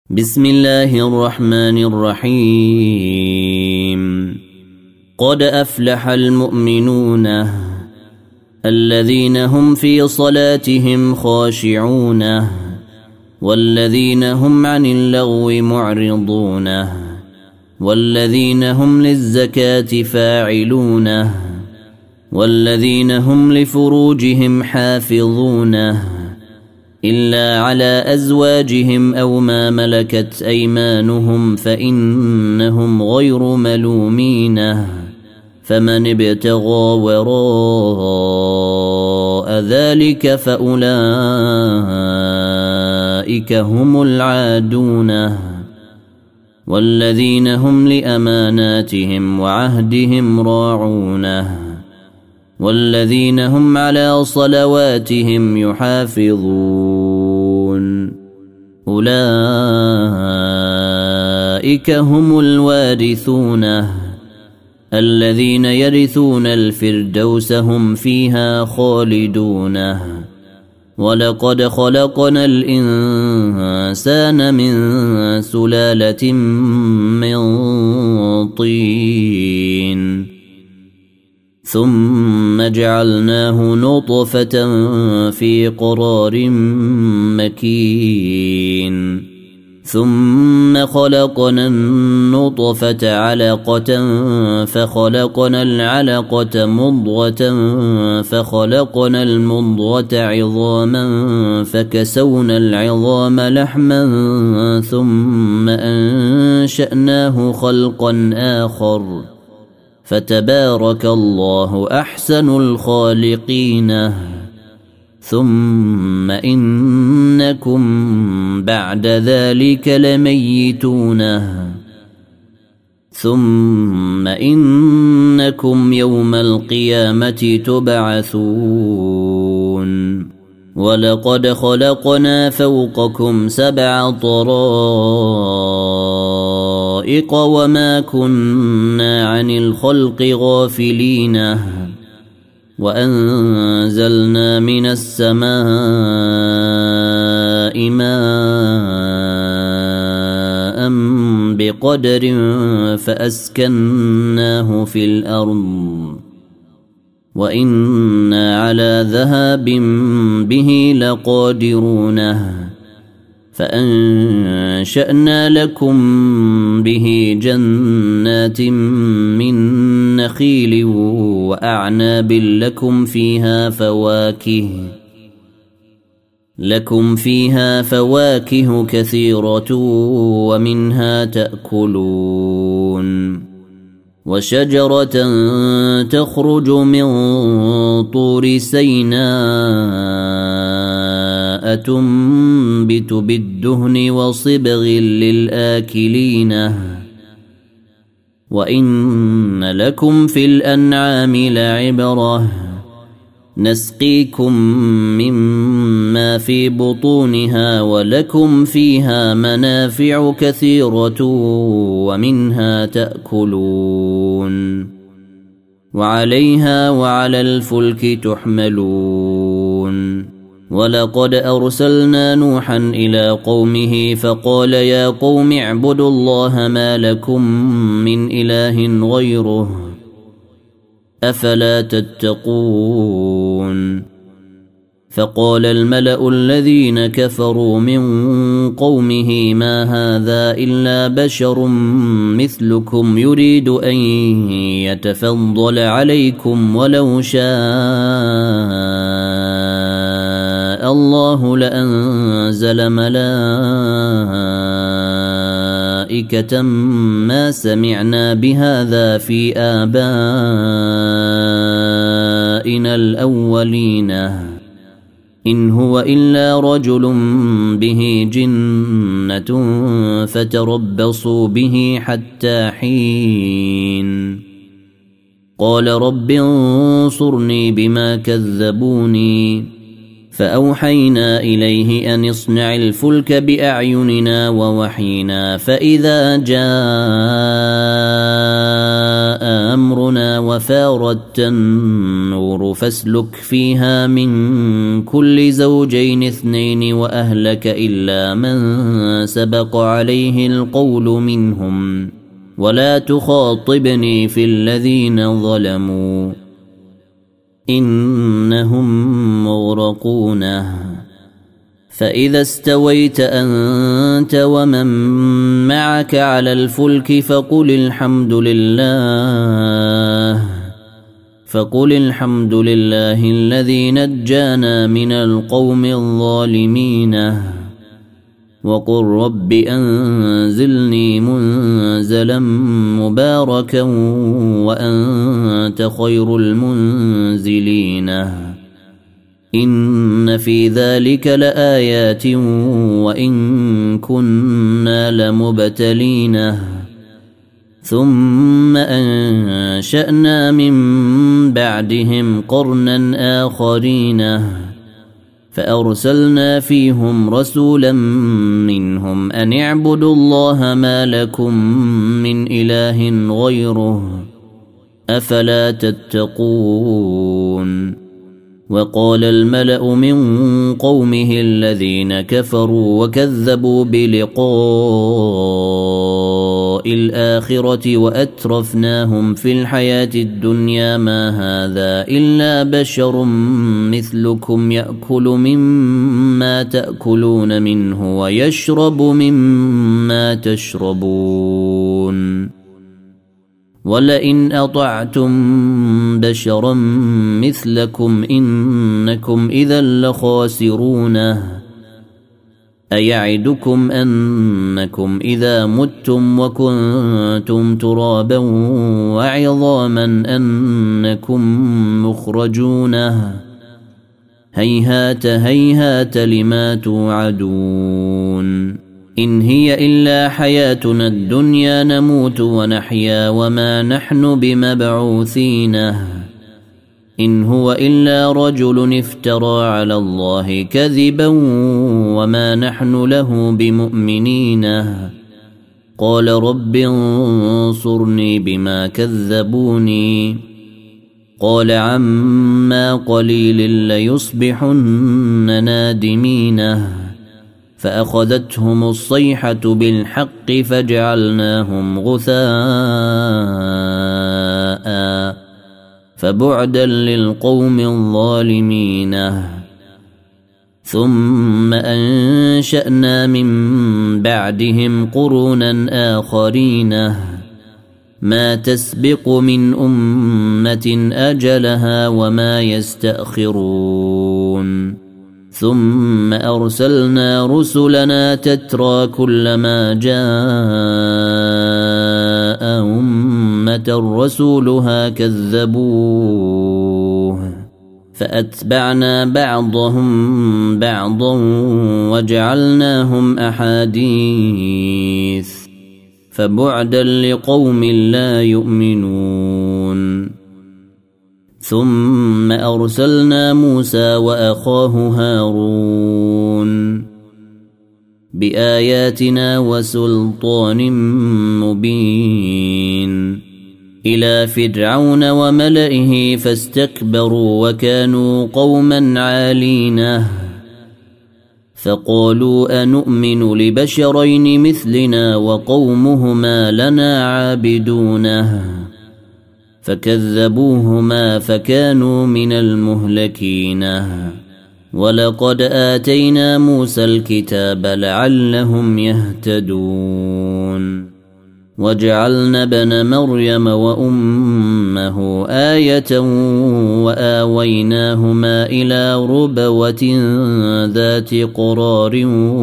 بسم الله الرحمن الرحيم قد أفلح المؤمنون الذين هم في صلاتهم خاشعون والذين هم عن اللغو معرضون والذين هم للزكاة فاعلون والذين هم لفروجهم حافظون إلا على أزواجهم أو ما ملكت أيمانهم فإنهم غير ملومين فمن ابتغى وراء ذلك فأولئك هم العادون والذين هم لأماناتهم وعهدهم راعون والذين هم على صلواتهم يحافظون أولئك هم الوارثون الذين يرثون الفردوس هم فيها خالدون ولقد خلقنا الإنسان من سلالة من طين ثم جعلناه نطفة في قرار مكين ثم خلقنا النطفة علقة فخلقنا العلقة مضغة فخلقنا المضغة عظاما فكسونا العظام لحما ثم أنشأناه خلقا آخر فتبارك الله أحسن الخالقين ثم إنكم بعد ذلك لميتون ثم إنكم يوم القيامة تبعثون ولقد خلقنا فوقكم 7 طرائق وما كنا عن الخلق غافلين وأنزلنا من السماء ماء بقدر فأسكناه في الأرض وإنا على ذهاب به لقادرون فأنشأنا لكم به جنات من نخيل وأعناب لكم فيها فواكه كثيرة ومنها تأكلون وشجرة تخرج من طور سيناء تنبت بالدهن وصبغ للآكلين وإن لكم في الأنعام لعبرة نسقيكم مما في بطونها ولكم فيها منافع كثيرة ومنها تأكلون وعليها وعلى الفلك تحملون ولقد أرسلنا نوحا إلى قومه فقال يا قوم اعبدوا الله ما لكم من إله غيره أفلا تتقون فقال الملأ الذين كفروا من قومه ما هذا إلا بشر مثلكم يريد أن يتفضل عليكم ولو شاء الله لأنزل ملائكة ما سمعنا بهذا في آبائنا الأولين إن هو إلا رجل به جنة فتربصوا به حتى حين قال رب انصرني بما كذبوني فأوحينا إليه أن اصنع الفلك بأعيننا ووحينا فإذا جاء أمرنا وفارت النور فاسلك فيها من كل زوجين 2 وأهلك إلا من سبق عليه القول منهم ولا تخاطبني في الذين ظلموا إنهم مغرقون فإذا استويت أنت ومن معك على الفلك فقل الحمد لله الذي نجانا من القوم الظالمين وقل رب أنزلني منزلا مباركا وأنت خير المنزلين إن في ذلك لآيات وإن كنا لمبتلين ثم أنشأنا من بعدهم قرنا آخرين فأرسلنا فيهم رسولا منهم أن اعبدوا الله ما لكم من إله غيره أفلا تتقون وقال الملأ من قومه الذين كفروا وكذبوا بلقاء الآخرة وأترفناهم في الحياة الدنيا ما هذا إلا بشر مثلكم يأكل مما تأكلون منه ويشرب مما تشربون ولئن أطعتم بشرا مثلكم إنكم إذا لخاسرون أيعدكم أنكم إذا متم وكنتم ترابا وعظاما أنكم مخرجون هيهات هيهات لما توعدون إن هي إلا حياتنا الدنيا نموت ونحيا وما نحن بمبعوثين إن هو إلا رجل افترى على الله كذبا وما نحن له بمؤمنين قال رب انصرني بما كذبوني قال عما قليل ليصبحن نادمين فأخذتهم الصيحة بالحق فجعلناهم غثاء فبعدا للقوم الظالمين ثم أنشأنا من بعدهم قرونا آخرين ما تسبق من أمة أجلها وما يستأخرون ثم أرسلنا رسلنا تترى كلما جاء أمة رسولها كذبوه فأتبعنا بعضهم بعضا وجعلناهم أحاديث فبعدا لقوم لا يؤمنون ثم أرسلنا موسى وأخاه هارون بآياتنا وسلطان مبين إلى فرعون وملئه فاستكبروا وكانوا قوما عالين فقالوا أنؤمن لبشرين مثلنا وقومهما لنا عابدونه فكذبوهما فكانوا من المهلكين ولقد آتينا موسى الكتاب لعلهم يهتدون وجعلنا ابن مريم وأمه آية وآويناهما إلى ربوة ذات قرار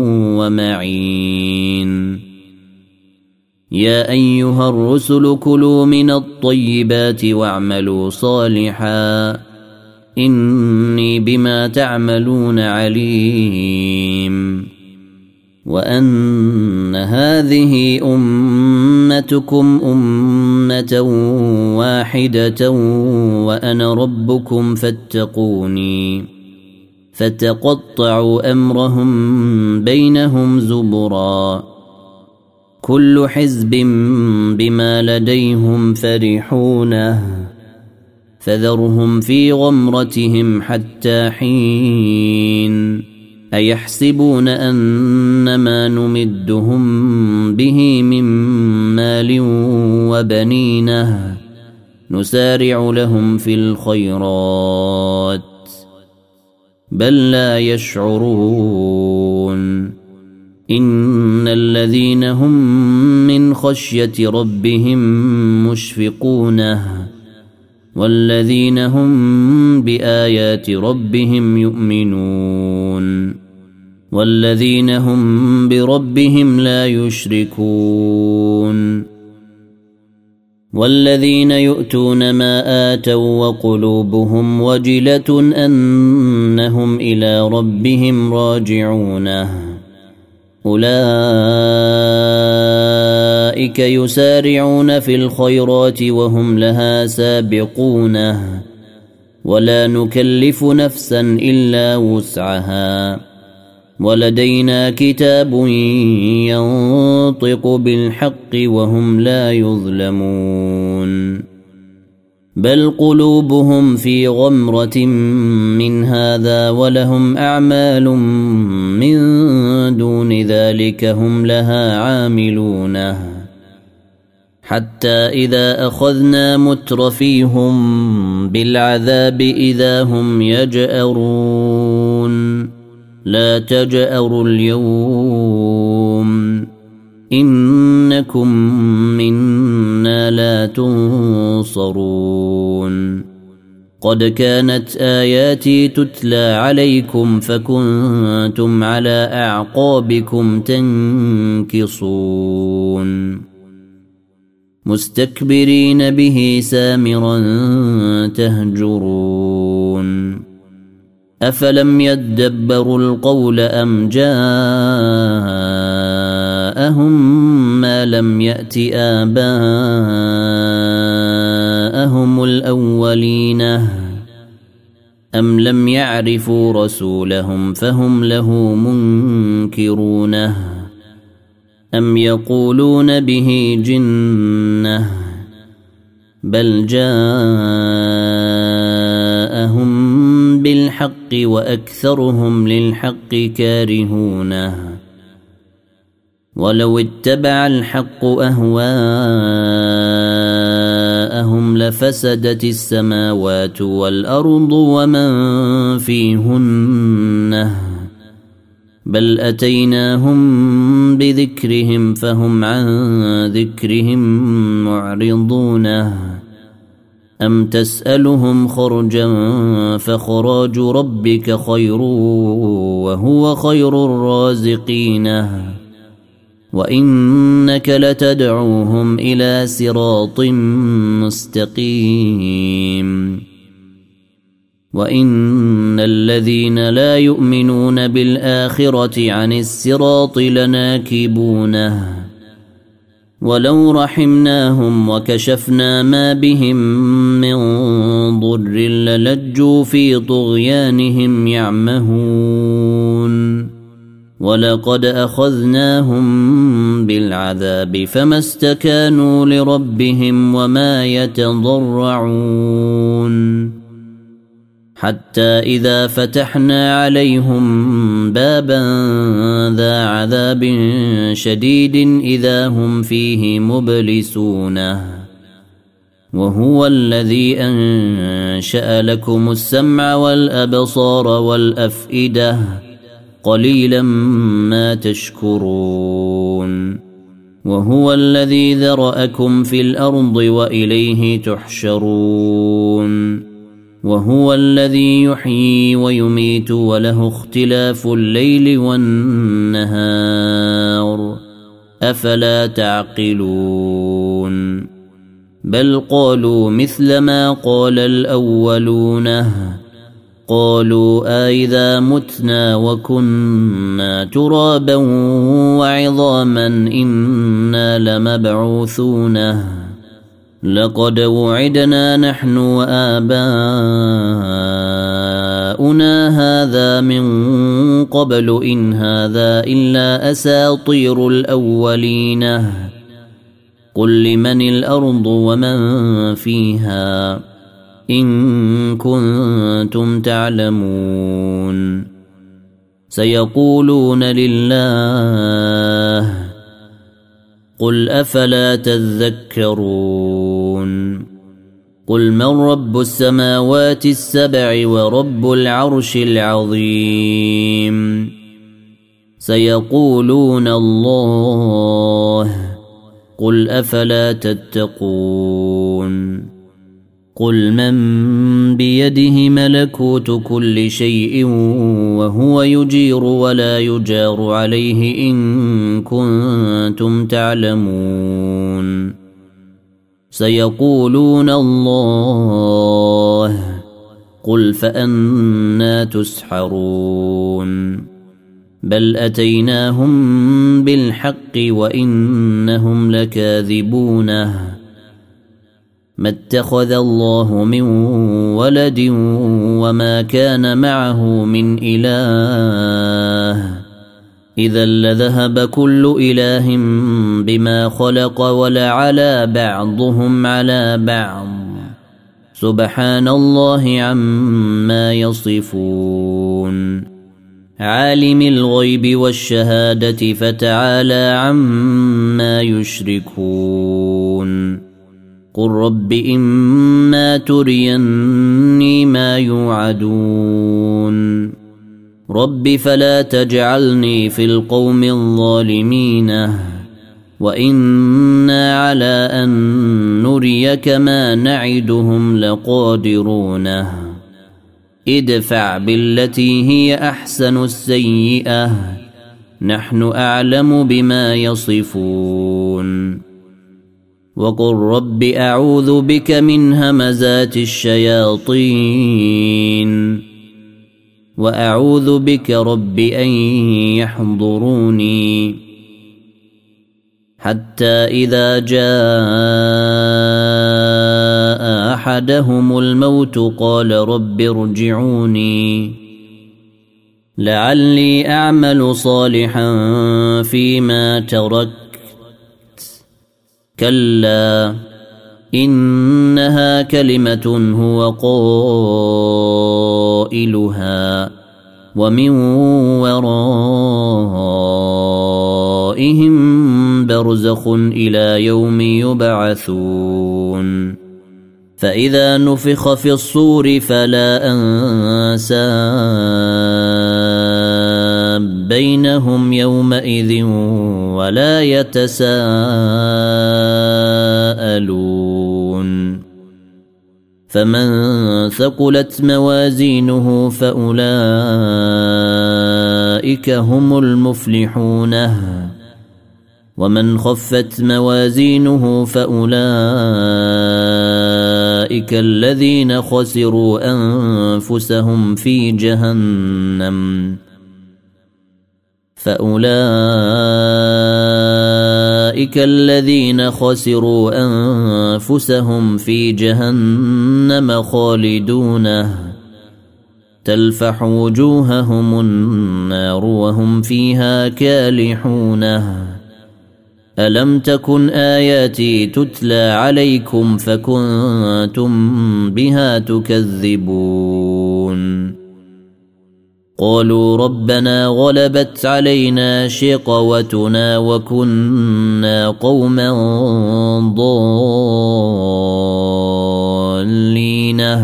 ومعين يا أيها الرسل كلوا من الطيبات واعملوا صالحا إني بما تعملون عليم وأن هذه أمتكم أمة واحدة وأنا ربكم فاتقوني فتقطعوا أمرهم بينهم زبرا كل حزب بما لديهم فرحون فذرهم في غمرتهم حتى حين أيحسبون أنما نمدهم به من مال وبنين نسارع لهم في الخيرات بل لا يشعرون إن الذين هم من خشية ربهم مشفقون والذين هم بآيات ربهم يؤمنون والذين هم بربهم لا يشركون والذين يؤتون ما آتوا وقلوبهم وجلة أنهم إلى ربهم راجعون أولئك يسارعون في الخيرات وهم لها سابقون ولا نكلف نفسا إلا وسعها ولدينا كتاب ينطق بالحق وهم لا يظلمون بل قلوبهم في غمرة من هذا ولهم أعمال من دون ذلك هم لها عاملون حتى إذا أخذنا مترفيهم بالعذاب إذا هم يجأرون لا تجأروا اليوم إنكم منا لا تنصرون قد كانت آياتي تتلى عليكم فكنتم على أعقابكم تنكصون مستكبرين به سامرا تهجرون أفلم يدبروا القول أم جاءهم ما لم يأت آباءهم الأولين أم لم يعرفوا رسولهم فهم له منكرون أم يقولون به جنة بل جاءهم بالحق وأكثرهم للحق كارهون ولو اتبع الحق أهواءهم لفسدت السماوات والأرض ومن فيهن بل أتيناهم بذكرهم فهم عن ذكرهم معرضون أم تسألهم خرجا فخراج ربك خير وهو خير الرازقين وإنك لتدعوهم إلى صراط مستقيم وإن الذين لا يؤمنون بالآخرة عن الصراط لناكبون ولو رحمناهم وكشفنا ما بهم من ضر للجوا في طغيانهم يعمهون ولقد أخذناهم بالعذاب فما استكانوا لربهم وما يتضرعون حتى إذا فتحنا عليهم بابا ذا عذاب شديد إذا هم فيه مبلسون وهو الذي أنشأ لكم السمع والأبصار والأفئدة قليلا ما تشكرون وهو الذي ذرأكم في الأرض وإليه تحشرون وهو الذي يحيي ويميت وله اختلاف الليل والنهار أفلا تعقلون بل قالوا مثل ما قال الأولون قالوا أإذا متنا وكنا ترابا وعظاما إنا لمبعوثون لقد وعدنا نحن وآباؤنا آباؤنا هذا من قبل إن هذا إلا أساطير الأولين قل لمن الأرض ومن فيها إن كنتم تعلمون سيقولون لله قل أفلا تذكرون قل من رب السماوات السبع ورب العرش العظيم سيقولون الله قل أفلا تتقون قل من بيده ملكوت كل شيء وهو يجير ولا يجار عليه إن كنتم تعلمون سيقولون الله قل فأنى تسحرون بل أتيناهم بالحق وإنهم لكاذبونه ما اتخذ الله من ولد وما كان معه من إله إذا لذهب كل إله بما خلق ولعلى بعضهم على بعض سبحان الله عما يصفون عالم الغيب والشهادة فتعالى عما يشركون قل رب إما تريني ما يوعدون رب فلا تجعلني في القوم الظالمين وإنا على أن نريك ما نعدهم لقادرون ادفع بالتي هي أحسن السيئة نحن أعلم بما يصفون وقل رب أعوذ بك من همزات الشياطين وأعوذ بك رب أن يحضروني حتى إذا جاء أحدهم الموت قال رب ارجعوني لعلي أعمل صالحا فيما تركت كلا إنها كلمة هو قائلها ومن ورائهم برزخ إلى يوم يبعثون فإذا نفخ في الصور فلا أنساب بينهم يومئذ ولا يتساءلون فمن ثقلت موازينه فأولئك هم المفلحون ومن خفت موازينه فأولئك الذين خسروا أنفسهم في جهنم فأولئك الذين خسروا أنفسهم في جهنم خالدون تلفح وجوههم النار وهم فيها كالحون ألم تكن آياتي تتلى عليكم فكنتم بها تكذبون قالوا ربنا غلبت علينا شقوتنا وكنا قوما ضالين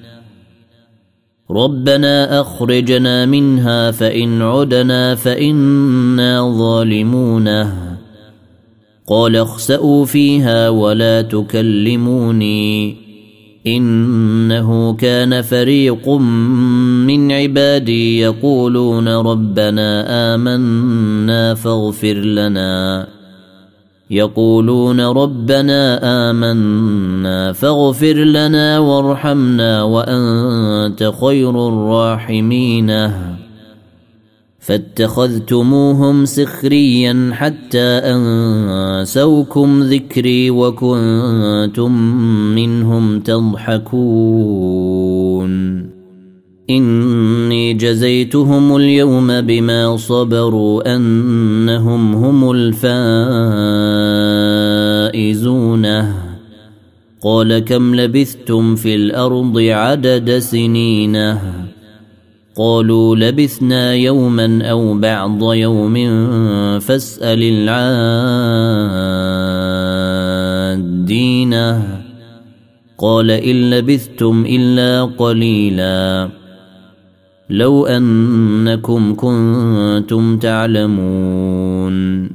ربنا أخرجنا منها فإن عدنا فإنا ظالمون قال اخسئوا فيها ولا تكلموني إنه كان فريق من عبادي يقولون ربنا آمنا فاغفر لنا وارحمنا وأنت خير الراحمين فاتخذتموهم سخريا حتى أنسوكم ذكري وكنتم منهم تضحكون إني جزيتهم اليوم بما صبروا أنهم هم الفائزون قال كم لبثتم في الأرض عدد سنين قالوا لبثنا يوما أو بعض يوم فاسأل العادين قال إن لبثتم إلا قليلا لو أنكم كنتم تعلمون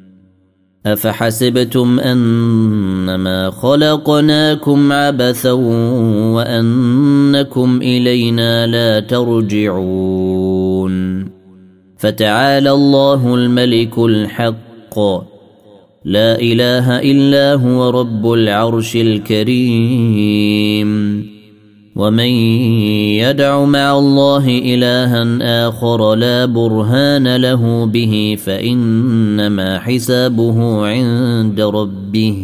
أفحسبتم أنما خلقناكم عبثا وأنكم إلينا لا ترجعون فتعالى الله الملك الحق لا إله إلا هو رب العرش الكريم ومن يدع مع الله إلها آخر لا برهان له به فإنما حسابه عند ربه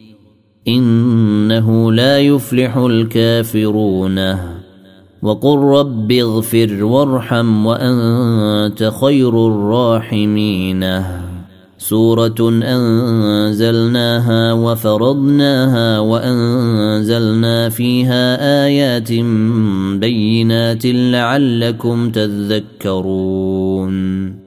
إنه لا يفلح الكافرون وقل رب اغفر وارحم وأنت خير الراحمين سورة أنزلناها وفرضناها وأنزلنا فيها آيات بينات لعلكم تذكرون